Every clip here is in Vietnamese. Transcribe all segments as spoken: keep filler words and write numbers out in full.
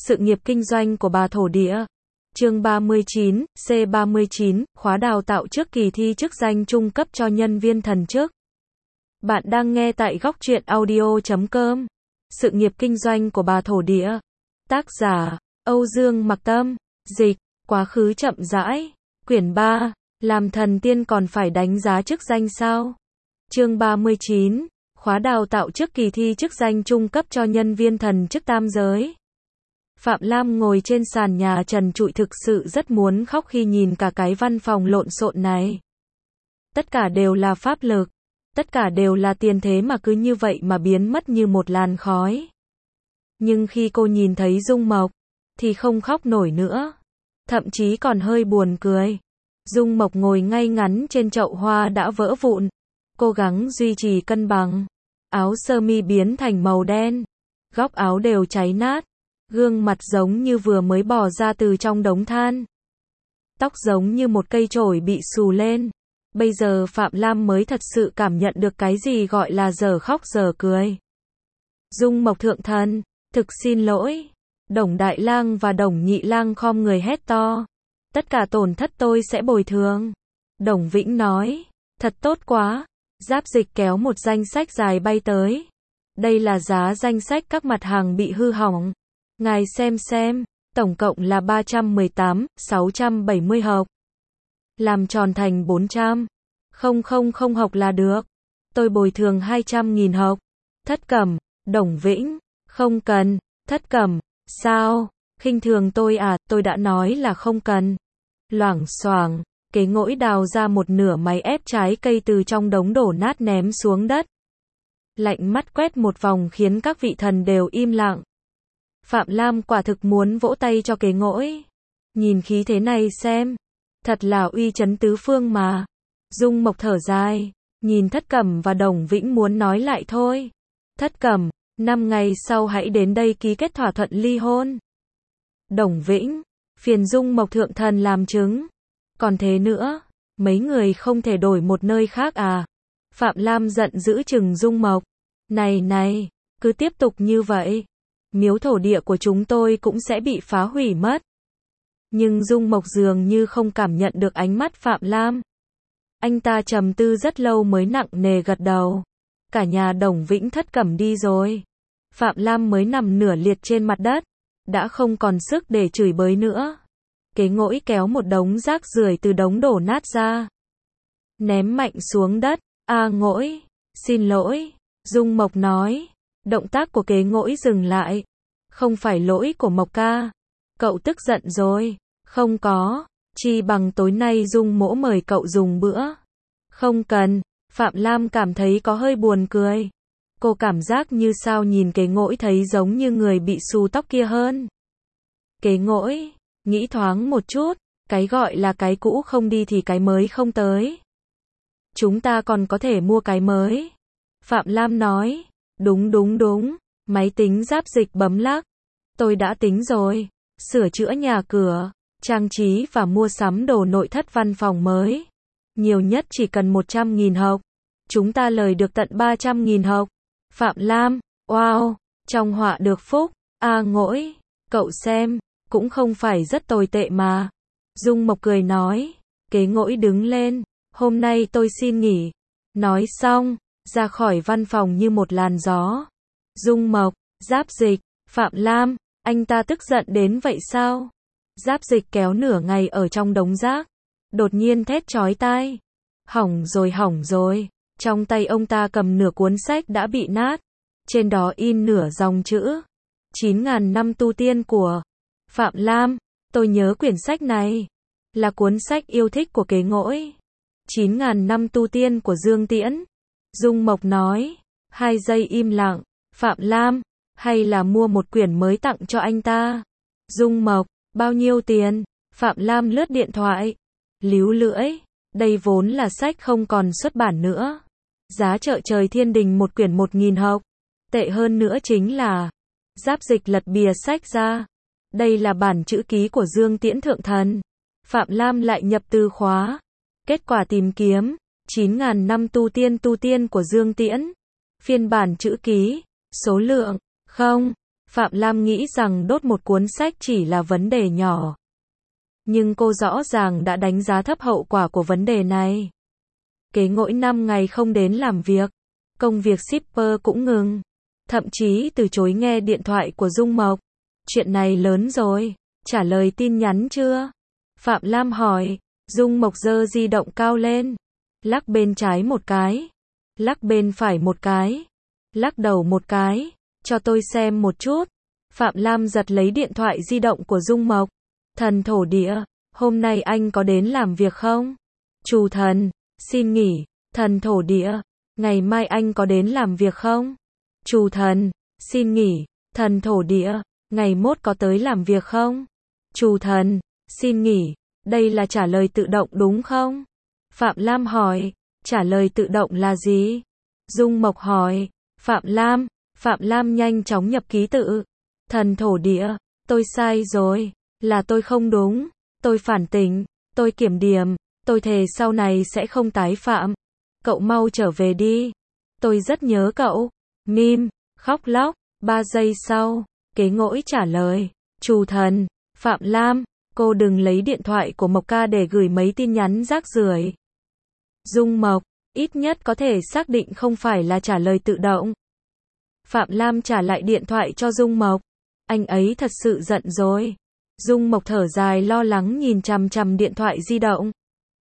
Sự nghiệp kinh doanh của bà thổ địa. Chương ba mươi chín, C ba mươi chín, khóa đào tạo trước kỳ thi chức danh trung cấp cho nhân viên thần chức. Bạn đang nghe tại góc truyện audio chấm com. Sự nghiệp kinh doanh của bà thổ địa. Tác giả, Âu Dương Mặc Tâm. Dịch, quá khứ chậm rãi. Quyển ba, làm thần tiên còn phải đánh giá chức danh sao? Chương ba mươi chín, khóa đào tạo trước kỳ thi chức danh trung cấp cho nhân viên thần chức tam giới. Phạm Lam ngồi trên sàn nhà trần trụi thực sự rất muốn khóc khi nhìn cả cái văn phòng lộn xộn này. Tất cả đều là pháp lực. Tất cả đều là tiền thế mà cứ như vậy mà biến mất như một làn khói. Nhưng khi cô nhìn thấy Dung Mộc, thì không khóc nổi nữa. Thậm chí còn hơi buồn cười. Dung Mộc ngồi ngay ngắn trên chậu hoa đã vỡ vụn. Cố gắng duy trì cân bằng. Áo sơ mi biến thành màu đen. Góc áo đều cháy nát. Gương mặt giống như vừa mới bò ra từ trong đống than. Tóc giống như một cây chổi bị xù lên. Bây giờ Phạm Lam mới thật sự cảm nhận được cái gì gọi là giờ khóc giờ cười. Dung Mộc thượng thần, thực xin lỗi. Đồng Đại Lang và Đồng Nhị Lang khom người hét to. Tất cả tổn thất tôi sẽ bồi thường. Đồng Vĩnh nói, thật tốt quá. Giáp Dịch kéo một danh sách dài bay tới. Đây là giá danh sách các mặt hàng bị hư hỏng. Ngài xem xem, tổng cộng là ba trăm mười tám, sáu trăm bảy mươi hộp. Làm tròn thành bốn trăm. Không không không hộp là được. Tôi bồi thường hai trăm nghìn hộp. Thất Cẩm, Đồng Vĩnh, không cần. Thất Cẩm, sao? Khinh thường tôi à, tôi đã nói là không cần. Loảng xoảng, Kế Ngỗi đào ra một nửa máy ép trái cây từ trong đống đổ nát ném xuống đất. Lạnh mắt quét một vòng khiến các vị thần đều im lặng. Phạm Lam quả thực muốn vỗ tay cho Kế Ngỗi. Nhìn khí thế này xem. Thật là uy chấn tứ phương mà. Dung Mộc thở dài. Nhìn Thất Cẩm và Đồng Vĩnh muốn nói lại thôi. Thất Cẩm, năm ngày sau hãy đến đây ký kết thỏa thuận ly hôn. Đồng Vĩnh, phiền Dung Mộc thượng thần làm chứng. Còn thế nữa, mấy người không thể đổi một nơi khác à? Phạm Lam giận dữ chừng Dung Mộc. Này này, cứ tiếp tục như vậy. Miếu thổ địa của chúng tôi cũng sẽ bị phá hủy mất. Nhưng Dung Mộc dường như không cảm nhận được ánh mắt Phạm Lam. Anh ta trầm tư rất lâu mới nặng nề gật đầu. Cả nhà Đồng Vĩnh Thất Cẩm đi rồi. Phạm Lam mới nằm nửa liệt trên mặt đất. Đã không còn sức để chửi bới nữa. Kế Ngỗi kéo một đống rác rưởi từ đống đổ nát ra. Ném mạnh xuống đất. A Ngỗi, xin lỗi. Dung Mộc nói. Động tác của Kế Ngỗi dừng lại. Không phải lỗi của Mộc ca. Cậu tức giận rồi. Không có. Chi bằng tối nay Dung mỗ mời cậu dùng bữa. Không cần. Phạm Lam cảm thấy có hơi buồn cười. Cô cảm giác như sao nhìn Kế Ngỗi thấy giống như người bị xù tóc kia hơn. Kế Ngỗi, nghĩ thoáng một chút. Cái gọi là cái cũ không đi thì cái mới không tới. Chúng ta còn có thể mua cái mới. Phạm Lam nói. Đúng đúng đúng. Máy tính Giáp Dịch bấm lắc. Tôi đã tính rồi. Sửa chữa nhà cửa, trang trí và mua sắm đồ nội thất văn phòng mới. Nhiều nhất chỉ cần một trăm nghìn hộp. Chúng ta lời được tận ba trăm nghìn hộp. Phạm Lam, wow, trong họa được phúc. A Ngỗi, cậu xem, cũng không phải rất tồi tệ mà. Dung Mộc cười nói. Kế Ngỗi đứng lên. Hôm nay tôi xin nghỉ. Nói xong, ra khỏi văn phòng như một làn gió. Dung Mộc, Giáp Dịch, Phạm Lam, anh ta tức giận đến vậy sao? Giáp Dịch kéo nửa ngày ở trong đống rác. Đột nhiên thét chói tai. Hỏng rồi hỏng rồi. Trong tay ông ta cầm nửa cuốn sách đã bị nát. Trên đó in nửa dòng chữ. chín ngàn năm tu tiên của Phạm Lam. Tôi nhớ quyển sách này. Là cuốn sách yêu thích của Kế Ngỗi. chín ngàn năm tu tiên của Dương Tiễn. Dung Mộc nói. Hai giây im lặng. Phạm Lam, hay là mua một quyển mới tặng cho anh ta? Dung Mộc, bao nhiêu tiền? Phạm Lam lướt điện thoại. Líu lưỡi, đây vốn là sách không còn xuất bản nữa. Giá chợ trời thiên đình một quyển một nghìn hộp. Tệ hơn nữa chính là Giáp Dịch lật bìa sách ra. Đây là bản chữ ký của Dương Tiễn thượng thần. Phạm Lam lại nhập từ khóa. Kết quả tìm kiếm chín ngàn năm tu tiên tu tiên của Dương Tiễn. Phiên bản chữ ký. Số lượng, không. Phạm Lam nghĩ rằng đốt một cuốn sách chỉ là vấn đề nhỏ. Nhưng cô rõ ràng đã đánh giá thấp hậu quả của vấn đề này. Kế ngỗi năm ngày không đến làm việc. Công việc shipper cũng ngừng. Thậm chí từ chối nghe điện thoại của Dung Mộc. Chuyện này lớn rồi. Trả lời tin nhắn chưa? Phạm Lam hỏi. Dung Mộc giơ di động cao lên. Lắc bên trái một cái. Lắc bên phải một cái. Lắc đầu một cái. Cho tôi xem một chút. Phạm Lam giật lấy điện thoại di động của Dung Mộc. Thần thổ địa, hôm nay anh có đến làm việc không? Chủ thần, xin nghỉ. Thần thổ địa, ngày mai anh có đến làm việc không? Chủ thần, xin nghỉ. Thần thổ địa, ngày mốt có tới làm việc không? Chủ thần, xin nghỉ. Đây là trả lời tự động đúng không? Phạm Lam hỏi. Trả lời tự động là gì? Dung Mộc hỏi. Phạm Lam, Phạm Lam nhanh chóng nhập ký tự. Thần thổ địa, tôi sai rồi. Là tôi không đúng. Tôi phản tỉnh. Tôi kiểm điểm. Tôi thề sau này sẽ không tái phạm. Cậu mau trở về đi. Tôi rất nhớ cậu. Mim, khóc lóc. Ba giây sau, kế ngỗi trả lời. Chủ thần, Phạm Lam, cô đừng lấy điện thoại của Mộc ca để gửi mấy tin nhắn rác rưởi. Dung Mộc, ít nhất có thể xác định không phải là trả lời tự động. Phạm Lam trả lại điện thoại cho Dung Mộc. Anh ấy thật sự giận rồi. Dung Mộc thở dài lo lắng nhìn chằm chằm điện thoại di động.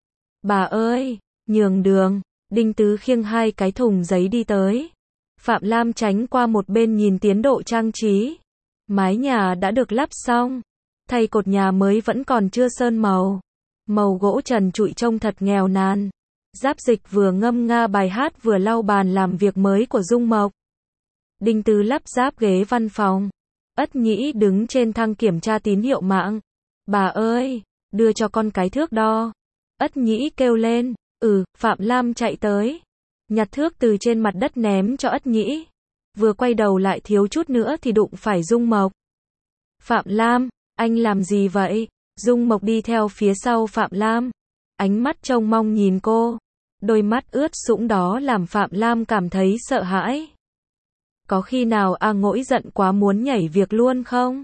Bà ơi, nhường đường. Đinh Tứ khiêng hai cái thùng giấy đi tới. Phạm Lam tránh qua một bên nhìn tiến độ trang trí. Mái nhà đã được lắp xong. Thay cột nhà mới vẫn còn chưa sơn màu. Màu gỗ trần trụi trông thật nghèo nàn. Giáp Dịch vừa ngâm nga bài hát vừa lau bàn làm việc mới của Dung Mộc. Đinh Tứ lắp ráp ghế văn phòng. Ất Nhĩ đứng trên thang kiểm tra tín hiệu mạng. Bà ơi, đưa cho con cái thước đo. Ất Nhĩ kêu lên. Ừ, Phạm Lam chạy tới. Nhặt thước từ trên mặt đất ném cho Ất Nhĩ. Vừa quay đầu lại thiếu chút nữa thì đụng phải Dung Mộc. Phạm Lam, anh làm gì vậy? Dung Mộc đi theo phía sau Phạm Lam. Ánh mắt trông mong nhìn cô. Đôi mắt ướt sũng đó làm Phạm Lam cảm thấy sợ hãi. Có khi nào A Ngỗi giận quá muốn nhảy việc luôn không?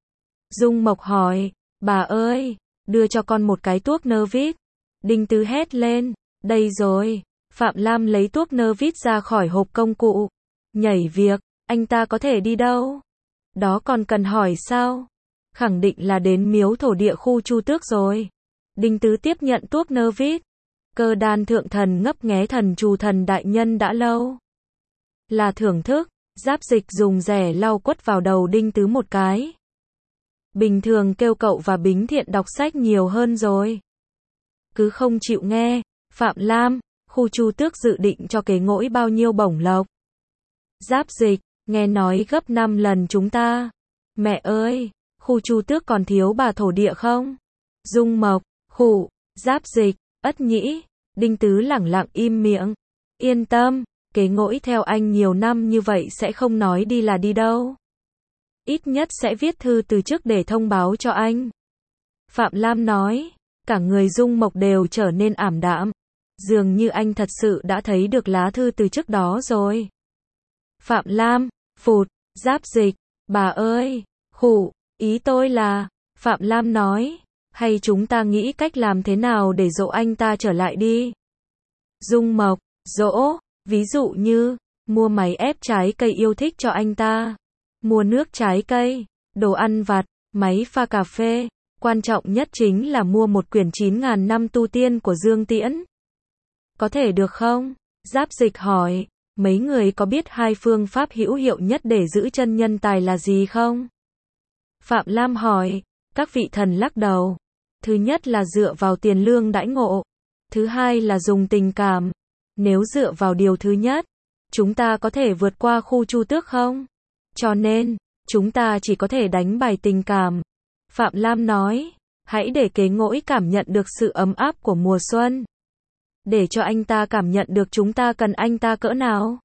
Dung Mộc hỏi. Bà ơi, đưa cho con một cái tuốc nơ vít. Đinh Tứ hét lên. Đây rồi. Phạm Lam lấy tuốc nơ vít ra khỏi hộp công cụ. Nhảy việc, anh ta có thể đi đâu? Đó còn cần hỏi sao? Khẳng định là đến miếu thổ địa khu Chu Tước rồi. Đinh Tứ tiếp nhận tuốc nơ vít. Cơ đan thượng thần ngấp nghé thần Trù thần đại nhân đã lâu. Là thưởng thức. Giáp Dịch dùng rẻ lau quất vào đầu Đinh Tứ một cái. Bình thường kêu cậu và Bính Thiện đọc sách nhiều hơn rồi. Cứ không chịu nghe. Phạm Lam, khu Chu Tước dự định cho kế ngỗi bao nhiêu bổng lộc? Giáp Dịch, nghe nói gấp năm lần chúng ta. Mẹ ơi, khu Chu Tước còn thiếu bà thổ địa không? Dung Mộc, khụ, Giáp Dịch, Ất Nhĩ, Đinh Tứ lẳng lặng im miệng. Yên tâm, kế ngỗi theo anh nhiều năm như vậy sẽ không nói đi là đi đâu. Ít nhất sẽ viết thư từ chức để thông báo cho anh. Phạm Lam nói, cả người Dung Mộc đều trở nên ảm đạm. Dường như anh thật sự đã thấy được lá thư từ chức đó rồi. Phạm Lam, phụt, Giáp Dịch, bà ơi, khụ, ý tôi là, Phạm Lam nói, hay chúng ta nghĩ cách làm thế nào để dỗ anh ta trở lại đi. Dung Mộc, dỗ, ví dụ như, mua máy ép trái cây yêu thích cho anh ta, mua nước trái cây, đồ ăn vặt, máy pha cà phê, quan trọng nhất chính là mua một quyển chín ngàn năm tu tiên của Dương Tiễn. Có thể được không? Giáp Dịch hỏi, mấy người có biết hai phương pháp hữu hiệu nhất để giữ chân nhân tài là gì không? Phạm Lam hỏi, các vị thần lắc đầu. Thứ nhất là dựa vào tiền lương đãi ngộ. Thứ hai là dùng tình cảm. Nếu dựa vào điều thứ nhất, chúng ta có thể vượt qua khu Chu Tước không? Cho nên, chúng ta chỉ có thể đánh bài tình cảm. Phạm Lam nói, hãy để kế ngỗi cảm nhận được sự ấm áp của mùa xuân. Để cho anh ta cảm nhận được chúng ta cần anh ta cỡ nào.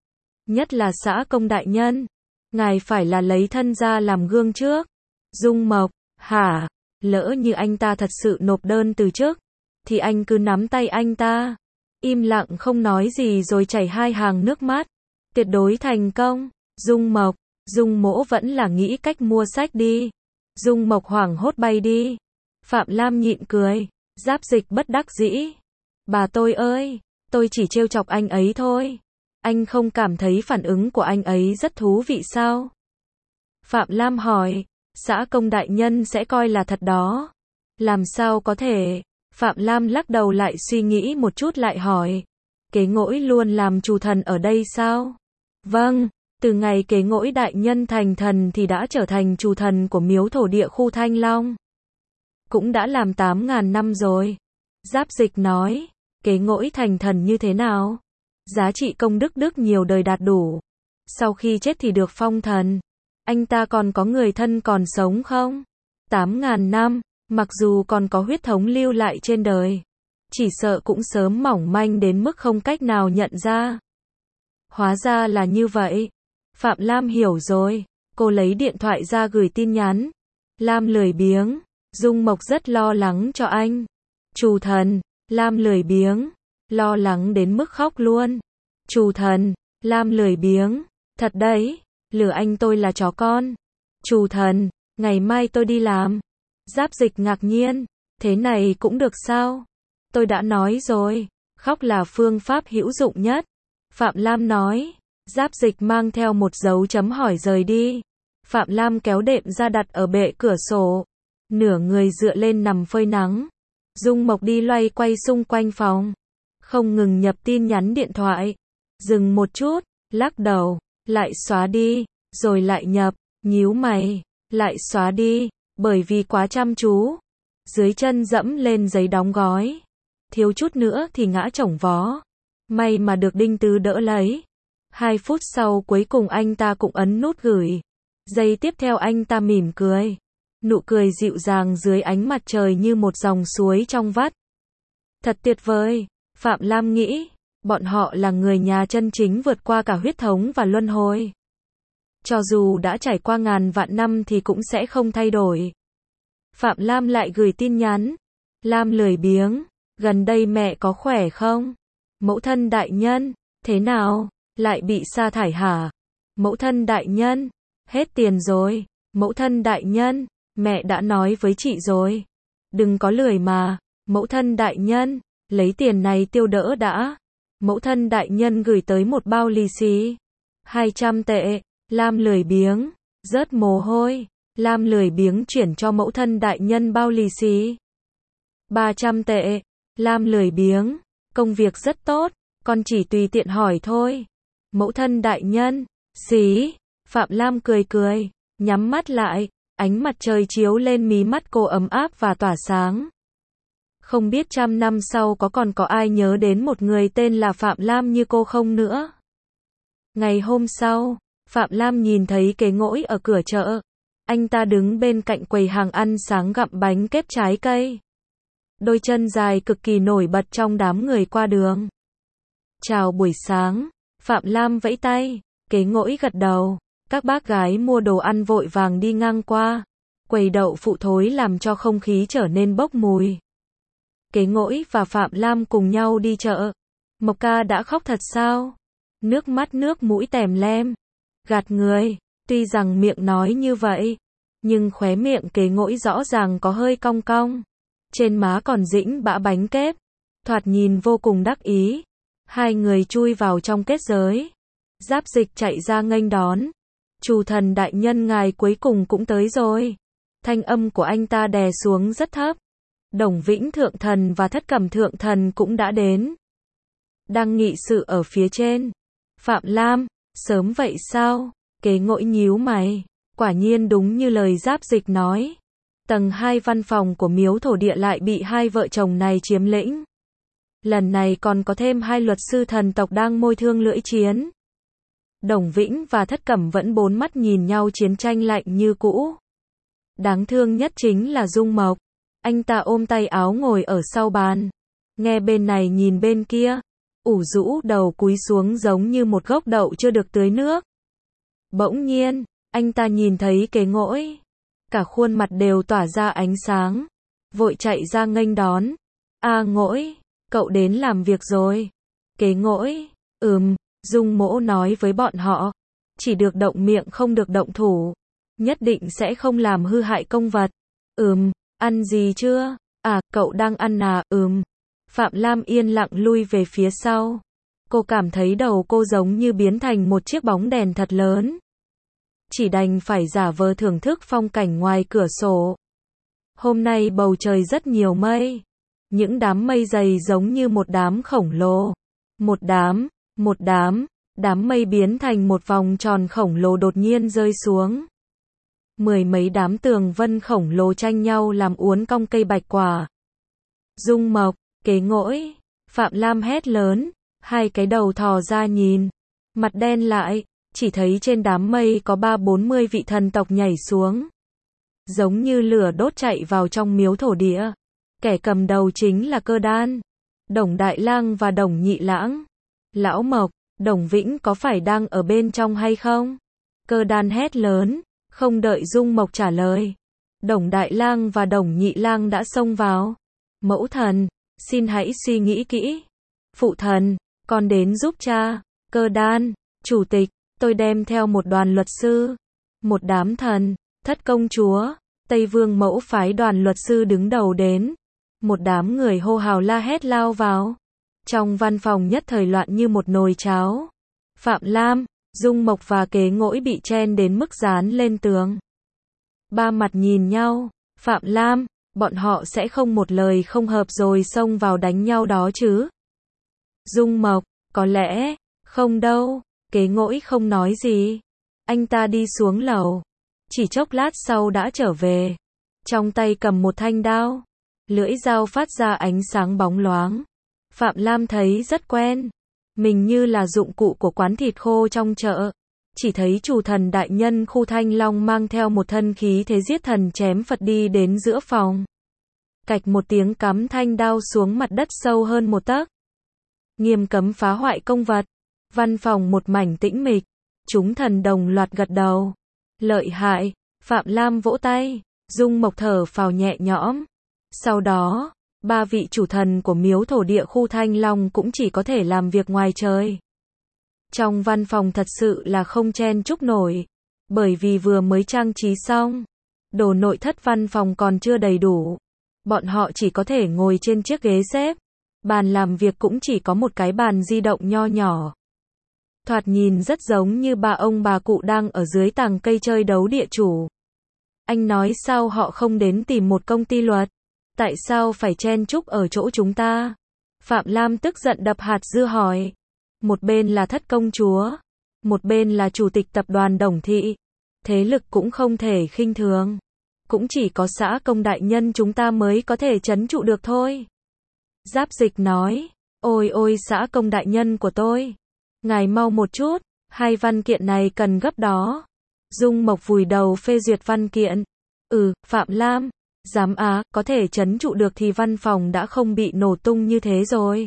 Nhất là xã công đại nhân. Ngài phải là lấy thân ra làm gương trước. Dung Mộc, hả? Lỡ như anh ta thật sự nộp đơn từ chức, thì anh cứ nắm tay anh ta. Im lặng không nói gì rồi chảy hai hàng nước mắt. Tuyệt đối thành công. Dung Mộc, Dung Mỗ vẫn là nghĩ cách mua sách đi. Dung Mộc hoảng hốt bay đi. Phạm Lam nhịn cười. Giáp Dịch bất đắc dĩ. Bà tôi ơi, tôi chỉ trêu chọc anh ấy thôi. Anh không cảm thấy phản ứng của anh ấy rất thú vị sao? Phạm Lam hỏi. Xã công đại nhân sẽ coi là thật đó. Làm sao có thể? Phạm Lam lắc đầu lại suy nghĩ một chút lại hỏi. Kế Ngỗi luôn làm chủ thần ở đây sao? Vâng, từ ngày Kế Ngỗi đại nhân thành thần thì đã trở thành chủ thần của miếu thổ địa khu Thanh Long. Cũng đã làm tám ngàn năm rồi. Giáp Dịch nói. Kế Ngỗi thành thần như thế nào? Giá trị công đức đức nhiều đời đạt đủ. Sau khi chết thì được phong thần. Anh ta còn có người thân còn sống không? Tám ngàn năm, mặc dù còn có huyết thống lưu lại trên đời, chỉ sợ cũng sớm mỏng manh đến mức không cách nào nhận ra. Hóa ra là như vậy. Phạm Lam hiểu rồi. Cô lấy điện thoại ra gửi tin nhắn. Lam lười biếng. Dung Mộc rất lo lắng cho anh. Chủ thần. Lam lười biếng. Lo lắng đến mức khóc luôn. Chủ thần. Lam lười biếng. Thật đấy. Lừa anh tôi là chó con. Chủ thần. Ngày mai tôi đi làm. Giáp Dịch ngạc nhiên. Thế này cũng được sao? Tôi đã nói rồi. Khóc là phương pháp hữu dụng nhất. Phạm Lam nói. Giáp Dịch mang theo một dấu chấm hỏi rời đi. Phạm Lam kéo đệm ra đặt ở bệ cửa sổ. Nửa người dựa lên nằm phơi nắng. Dung Mộc đi loay quay xung quanh phòng. Không ngừng nhập tin nhắn điện thoại. Dừng một chút, lắc đầu, lại xóa đi, rồi lại nhập, nhíu mày, lại xóa đi, bởi vì quá chăm chú. Dưới chân dẫm lên giấy đóng gói. Thiếu chút nữa thì ngã chổng vó. May mà được Đinh Tứ đỡ lấy. Hai phút sau cuối cùng anh ta cũng ấn nút gửi. Giây tiếp theo anh ta mỉm cười. Nụ cười dịu dàng dưới ánh mặt trời như một dòng suối trong vắt. Thật tuyệt vời, Phạm Lam nghĩ. Bọn họ là người nhà chân chính vượt qua cả huyết thống và luân hồi. Cho dù đã trải qua ngàn vạn năm thì cũng sẽ không thay đổi. Phạm Lam lại gửi tin nhắn. Lam lười biếng. Gần đây mẹ có khỏe không? Mẫu thân đại nhân. Thế nào? Lại bị sa thải hả? Mẫu thân đại nhân. Hết tiền rồi. Mẫu thân đại nhân. Mẹ đã nói với chị rồi. Đừng có lười mà. Mẫu thân đại nhân. Lấy tiền này tiêu đỡ đã. Mẫu thân đại nhân gửi tới một bao lì xì. hai trăm tệ. Lam lười biếng. Rớt mồ hôi. Lam lười biếng chuyển cho mẫu thân đại nhân bao lì xì. ba trăm tệ. Lam lười biếng. Công việc rất tốt. Con chỉ tùy tiện hỏi thôi. Mẫu thân đại nhân. Xí. Phạm Lam cười cười. Nhắm mắt lại. Ánh mặt trời chiếu lên mí mắt cô ấm áp và tỏa sáng. Không biết trăm năm sau có còn có ai nhớ đến một người tên là Phạm Lam như cô không nữa. Ngày hôm sau, Phạm Lam nhìn thấy Kế Ngỗi ở cửa chợ. Anh ta đứng bên cạnh quầy hàng ăn sáng gặm bánh kếp trái cây. Đôi chân dài cực kỳ nổi bật trong đám người qua đường. Chào buổi sáng, Phạm Lam vẫy tay, Kế Ngỗi gật đầu. Các bác gái mua đồ ăn vội vàng đi ngang qua. Quầy đậu phụ thối làm cho không khí trở nên bốc mùi. Kế Ngỗi và Phạm Lam cùng nhau đi chợ. Mộc ca đã khóc thật sao? Nước mắt nước mũi tèm lem. Gạt người. Tuy rằng miệng nói như vậy, nhưng khóe miệng Kế Ngỗi rõ ràng có hơi cong cong. Trên má còn dĩnh bã bánh kép. Thoạt nhìn vô cùng đắc ý. Hai người chui vào trong kết giới. Giáp Dịch chạy ra nghênh đón. Chủ thần đại nhân ngài cuối cùng cũng tới rồi. Thanh âm của anh ta đè xuống rất thấp. Đồng Vĩnh thượng thần và Thất Cẩm thượng thần cũng đã đến. Đang nghị sự ở phía trên. Phạm Lam, sớm vậy sao? Kế Ngỗi nhíu mày. Quả nhiên đúng như lời Giáp Dịch nói. Tầng hai văn phòng của miếu thổ địa lại bị hai vợ chồng này chiếm lĩnh. Lần này còn có thêm hai luật sư thần tộc đang môi thương lưỡi chiến. Đồng Vĩnh và Thất Cẩm vẫn bốn mắt nhìn nhau chiến tranh lạnh như cũ. Đáng thương nhất chính là Dung Mộc. Anh ta ôm tay áo ngồi ở sau bàn. Nghe bên này nhìn bên kia. Ủ rũ đầu cúi xuống giống như một gốc đậu chưa được tưới nước. Bỗng nhiên, anh ta nhìn thấy Kế Ngỗi. Cả khuôn mặt đều tỏa ra ánh sáng. Vội chạy ra nghênh đón. A Ngỗi, cậu đến làm việc rồi. Kế Ngỗi, ừm, Dung Mỗ nói với bọn họ. chỉ được động miệng không được động thủ. Nhất định sẽ không làm hư hại công vật. Ừm, ăn gì chưa? À, cậu đang ăn à? Ừm. Phạm Lam yên lặng lui về phía sau. Cô cảm thấy đầu cô giống như biến thành một chiếc bóng đèn thật lớn. Chỉ đành phải giả vờ thưởng thức phong cảnh ngoài cửa sổ. Hôm nay bầu trời rất nhiều mây. Những đám mây dày giống như một đám khổng lồ. Một đám, một đám, đám mây biến thành một vòng tròn khổng lồ đột nhiên rơi xuống. Mười mấy đám tường vân khổng lồ tranh nhau làm uốn cong cây bạch quả. Dung Mộc, Kế Ngỗi, Phạm Lam hét lớn, hai cái đầu thò ra nhìn. Mặt đen lại, chỉ thấy trên đám mây có ba bốn mươi vị thần tộc nhảy xuống. Giống như lửa đốt chạy vào trong miếu thổ địa. Kẻ cầm đầu chính là Cơ Đan, Đồng Đại Lang và Đồng Nhị Lãng. Lão Mộc, Đồng Vĩnh có phải đang ở bên trong hay không? Cơ Đan hét lớn, không đợi Dung Mộc trả lời. Đồng Đại Lang và Đồng Nhị Lang đã xông vào. Mẫu thần, xin hãy suy nghĩ kỹ. Phụ thần, con đến giúp cha. Cơ Đan, chủ tịch, tôi đem theo một đoàn luật sư. Một đám thần, thất công chúa, Tây Vương mẫu phái đoàn luật sư đứng đầu đến. Một đám người hô hào la hét lao vào. Trong văn phòng nhất thời loạn như một nồi cháo. Phạm Lam, Dung Mộc và Kế Ngỗi bị chen đến mức dán lên tường. Ba mặt nhìn nhau. Phạm Lam, bọn họ sẽ không một lời không hợp rồi xông vào đánh nhau đó chứ? Dung Mộc, có lẽ, không đâu. Kế Ngỗi không nói gì. Anh ta đi xuống lầu. Chỉ chốc lát sau đã trở về. Trong tay cầm một thanh đao. Lưỡi dao phát ra ánh sáng bóng loáng. Phạm Lam thấy rất quen. Mình như là dụng cụ của quán thịt khô trong chợ. Chỉ thấy chủ thần đại nhân Khu Thanh Long mang theo một thân khí thế giết thần chém Phật đi đến giữa phòng. Cạch một tiếng cắm thanh đao xuống mặt đất sâu hơn một tấc. Nghiêm cấm phá hoại công vật. Văn phòng một mảnh tĩnh mịch. Chúng thần đồng loạt gật đầu. Lợi hại. Phạm Lam vỗ tay. Dung Mộc thở phào nhẹ nhõm. Sau đó, ba vị chủ thần của miếu thổ địa Khu Thanh Long cũng chỉ có thể làm việc ngoài trời. Trong văn phòng thật sự là không chen chúc nổi. Bởi vì vừa mới trang trí xong. Đồ nội thất văn phòng còn chưa đầy đủ. Bọn họ chỉ có thể ngồi trên chiếc ghế xếp. Bàn làm việc cũng chỉ có một cái bàn di động nho nhỏ. Thoạt nhìn rất giống như ba ông bà cụ đang ở dưới tàng cây chơi đấu địa chủ. Anh nói sao họ không đến tìm một công ty luật? Tại sao phải chen chúc ở chỗ chúng ta? Phạm Lam tức giận đập hạt dưa hỏi. Một bên là thất công chúa. Một bên là chủ tịch tập đoàn Đồng Thị. Thế lực cũng không thể khinh thường. Cũng chỉ có xã công đại nhân chúng ta mới có thể trấn trụ được thôi. Giáp Dịch nói. Ôi ôi xã công đại nhân của tôi. Ngài mau một chút. Hai văn kiện này cần gấp đó. Dung Mộc vùi đầu phê duyệt văn kiện. Ừ, Phạm Lam. Dám á, có thể trấn trụ được thì văn phòng đã không bị nổ tung như thế rồi.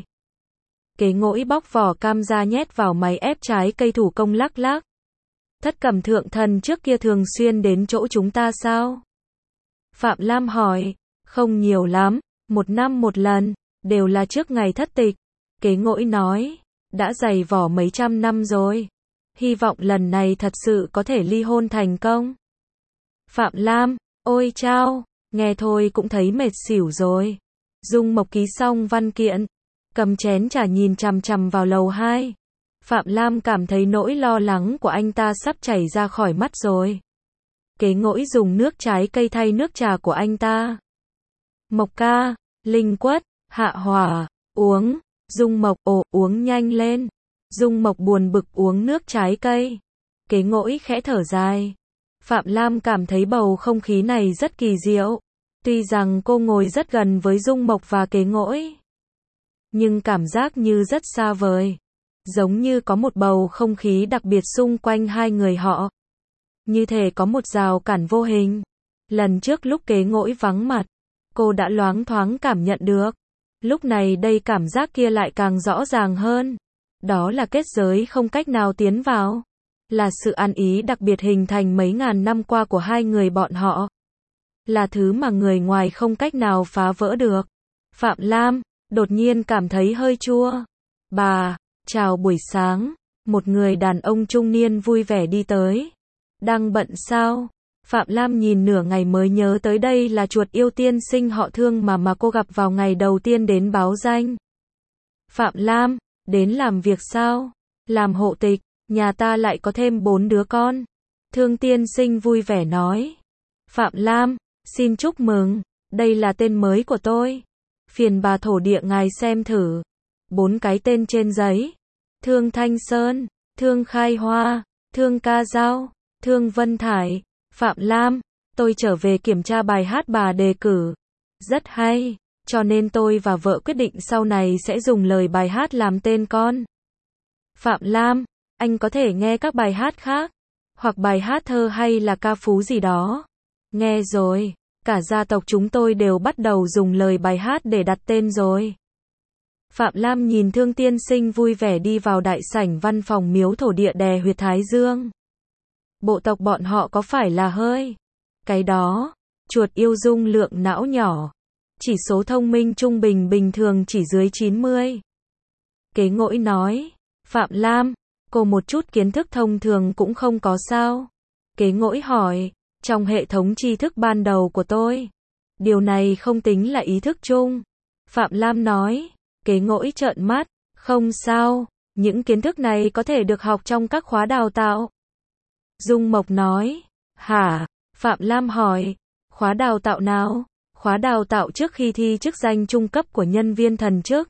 Kế Ngỗi bóc vỏ cam ra nhét vào máy ép trái cây thủ công lắc lắc. Thất Cẩm thượng thần trước kia thường xuyên đến chỗ chúng ta sao? Phạm Lam hỏi. Không nhiều lắm, một năm một lần, đều là trước ngày thất tịch. Kế Ngỗi nói. Đã dày vỏ mấy trăm năm rồi. Hy vọng lần này thật sự có thể ly hôn thành công. Phạm Lam. Ôi chao, nghe thôi cũng thấy mệt xỉu rồi. Dung Mộc ký xong văn kiện. Cầm chén trà nhìn chằm chằm vào lầu hai. Phạm Lam cảm thấy nỗi lo lắng của anh ta sắp chảy ra khỏi mắt rồi. Kế Ngỗi dùng nước trái cây thay nước trà của anh ta. Mộc ca, Linh Quất, hạ hỏa, uống. Dung Mộc, ồ, uống nhanh lên. Dung Mộc buồn bực uống nước trái cây. Kế Ngỗi khẽ thở dài. Phạm Lam cảm thấy bầu không khí này rất kỳ diệu. Tuy rằng cô ngồi rất gần với Dung Mộc và Kế Ngỗi. Nhưng cảm giác như rất xa vời. Giống như có một bầu không khí đặc biệt xung quanh hai người họ. Như thể có một rào cản vô hình. Lần trước lúc Kế Ngỗi vắng mặt, cô đã loáng thoáng cảm nhận được. Lúc này đây cảm giác kia lại càng rõ ràng hơn. Đó là kết giới không cách nào tiến vào. Là sự ăn ý đặc biệt hình thành mấy ngàn năm qua của hai người bọn họ. Là thứ mà người ngoài không cách nào phá vỡ được. Phạm Lam, đột nhiên cảm thấy hơi chua. Bà, chào buổi sáng. Một người đàn ông trung niên vui vẻ đi tới. Đang bận sao? Phạm Lam nhìn nửa ngày mới nhớ tới đây là chuột yêu tiên sinh họ Thương mà mà cô gặp vào ngày đầu tiên đến báo danh. Phạm Lam, đến làm việc sao? Làm hộ tịch, nhà ta lại có thêm bốn đứa con. Thương tiên sinh vui vẻ nói. Phạm Lam, xin chúc mừng, đây là tên mới của tôi. Phiền bà thổ địa ngài xem thử. Bốn cái tên trên giấy. Thương Thanh Sơn, Thương Khai Hoa, Thương Ca Giao, Thương Vân Thải. Phạm Lam, tôi trở về kiểm tra bài hát bà đề cử. Rất hay, cho nên tôi và vợ quyết định sau này sẽ dùng lời bài hát làm tên con. Phạm Lam, anh có thể nghe các bài hát khác, hoặc bài hát thơ hay là ca phú gì đó. Nghe rồi, cả gia tộc chúng tôi đều bắt đầu dùng lời bài hát để đặt tên rồi. Phạm Lam nhìn Thương tiên sinh vui vẻ đi vào đại sảnh văn phòng miếu thổ địa đè huyệt Thái Dương. Bộ tộc bọn họ có phải là hơi? Cái đó, chuột yêu dung lượng não nhỏ. Chỉ số thông minh trung bình bình thường chỉ dưới chín mươi. Kế ngỗi nói, Phạm Lam, cô một chút kiến thức thông thường cũng không có sao? Kế ngỗi hỏi, trong hệ thống tri thức ban đầu của tôi, điều này không tính là ý thức chung. Phạm Lam nói, kế ngỗi trợn mắt, không sao, những kiến thức này có thể được học trong các khóa đào tạo. Dung Mộc nói, hả? Phạm Lam hỏi, khóa đào tạo nào? Khóa đào tạo trước khi thi chức danh trung cấp của nhân viên thần chức.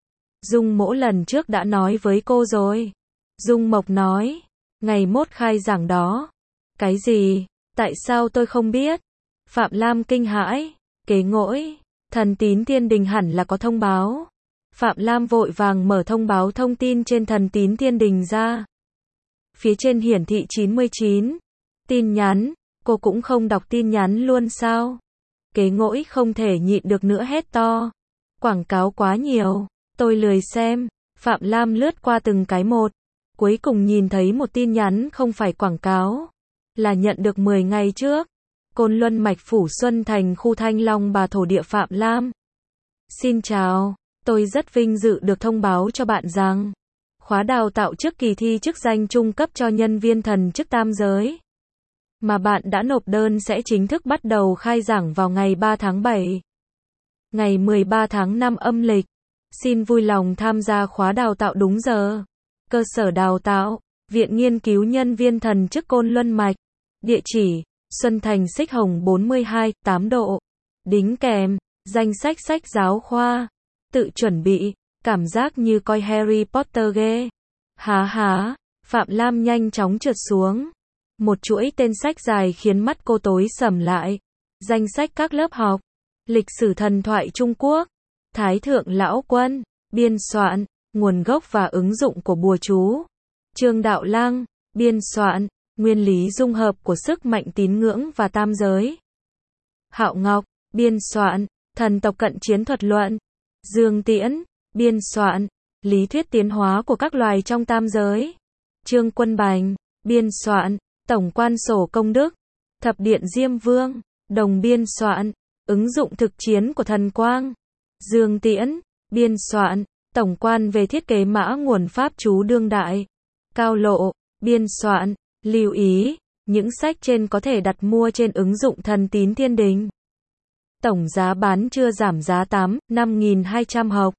Dung Mỗ lần trước đã nói với cô rồi. Dung Mộc nói, ngày mốt khai giảng đó. Cái gì? Tại sao tôi không biết? Phạm Lam kinh hãi, kế ngỗi, thần tín thiên đình hẳn là có thông báo. Phạm Lam vội vàng mở thông báo thông tin trên thần tín thiên đình ra. Phía trên hiển thị chín mươi chín. Tin nhắn, cô cũng không đọc tin nhắn luôn sao? Kế ngỗi không thể nhịn được nữa hét to. Quảng cáo quá nhiều, tôi lười xem. Phạm Lam lướt qua từng cái một. Cuối cùng nhìn thấy một tin nhắn không phải quảng cáo. Là nhận được mười ngày trước. Côn Luân Mạch Phủ Xuân Thành khu Thanh Long bà thổ địa Phạm Lam. Xin chào, tôi rất vinh dự được thông báo cho bạn rằng khóa đào tạo trước kỳ thi chức danh trung cấp cho nhân viên thần chức tam giới mà bạn đã nộp đơn sẽ chính thức bắt đầu khai giảng vào ngày ba tháng bảy. Ngày mười ba tháng năm âm lịch. Xin vui lòng tham gia khóa đào tạo đúng giờ. Cơ sở đào tạo, Viện Nghiên cứu Nhân viên thần chức Côn Luân Mạch. Địa chỉ, Xuân Thành Xích Hồng bốn mươi hai, tám độ. Đính kèm, danh sách sách giáo khoa. Tự chuẩn bị, cảm giác như coi Harry Potter ghê. Há há, Phạm Lam nhanh chóng trượt xuống. Một chuỗi tên sách dài khiến mắt cô tối sầm lại. Danh sách các lớp học. Lịch sử thần thoại Trung Quốc. Thái thượng lão quân. Biên soạn. Nguồn gốc và ứng dụng của bùa chú. Trương Đạo Lăng. Biên soạn. Nguyên lý dung hợp của sức mạnh tín ngưỡng và tam giới. Hạo Ngọc. Biên soạn. Thần tộc cận chiến thuật luận. Dương Tiễn. Biên soạn. Lý thuyết tiến hóa của các loài trong tam giới. Trương Quân Bành. Biên soạn. Tổng quan sổ công đức. Thập điện Diêm Vương. Đồng biên soạn. Ứng dụng thực chiến của thần quang. Dương Tiễn. Biên soạn. Tổng quan về thiết kế mã nguồn pháp chú đương đại. Cao Lộ. Biên soạn. Lưu ý, những sách trên có thể đặt mua trên ứng dụng thần tín thiên đình. Tổng giá bán chưa giảm giá tám, năm nghìn hai trăm học.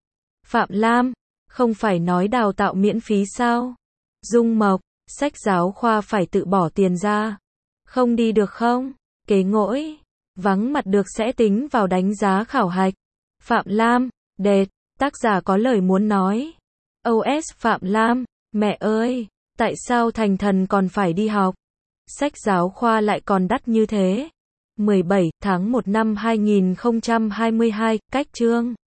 Phạm Lam, không phải nói đào tạo miễn phí sao? Dung Mộc, sách giáo khoa phải tự bỏ tiền ra. Không đi được không? Kế ngỗi, vắng mặt được sẽ tính vào đánh giá khảo hạch. Phạm Lam, đệt, tác giả có lời muốn nói. ô ét Phạm Lam, mẹ ơi, tại sao thành thần còn phải đi học? Sách giáo khoa lại còn đắt như thế. mười bảy tháng một năm hai nghìn không trăm hai mươi hai, cách chương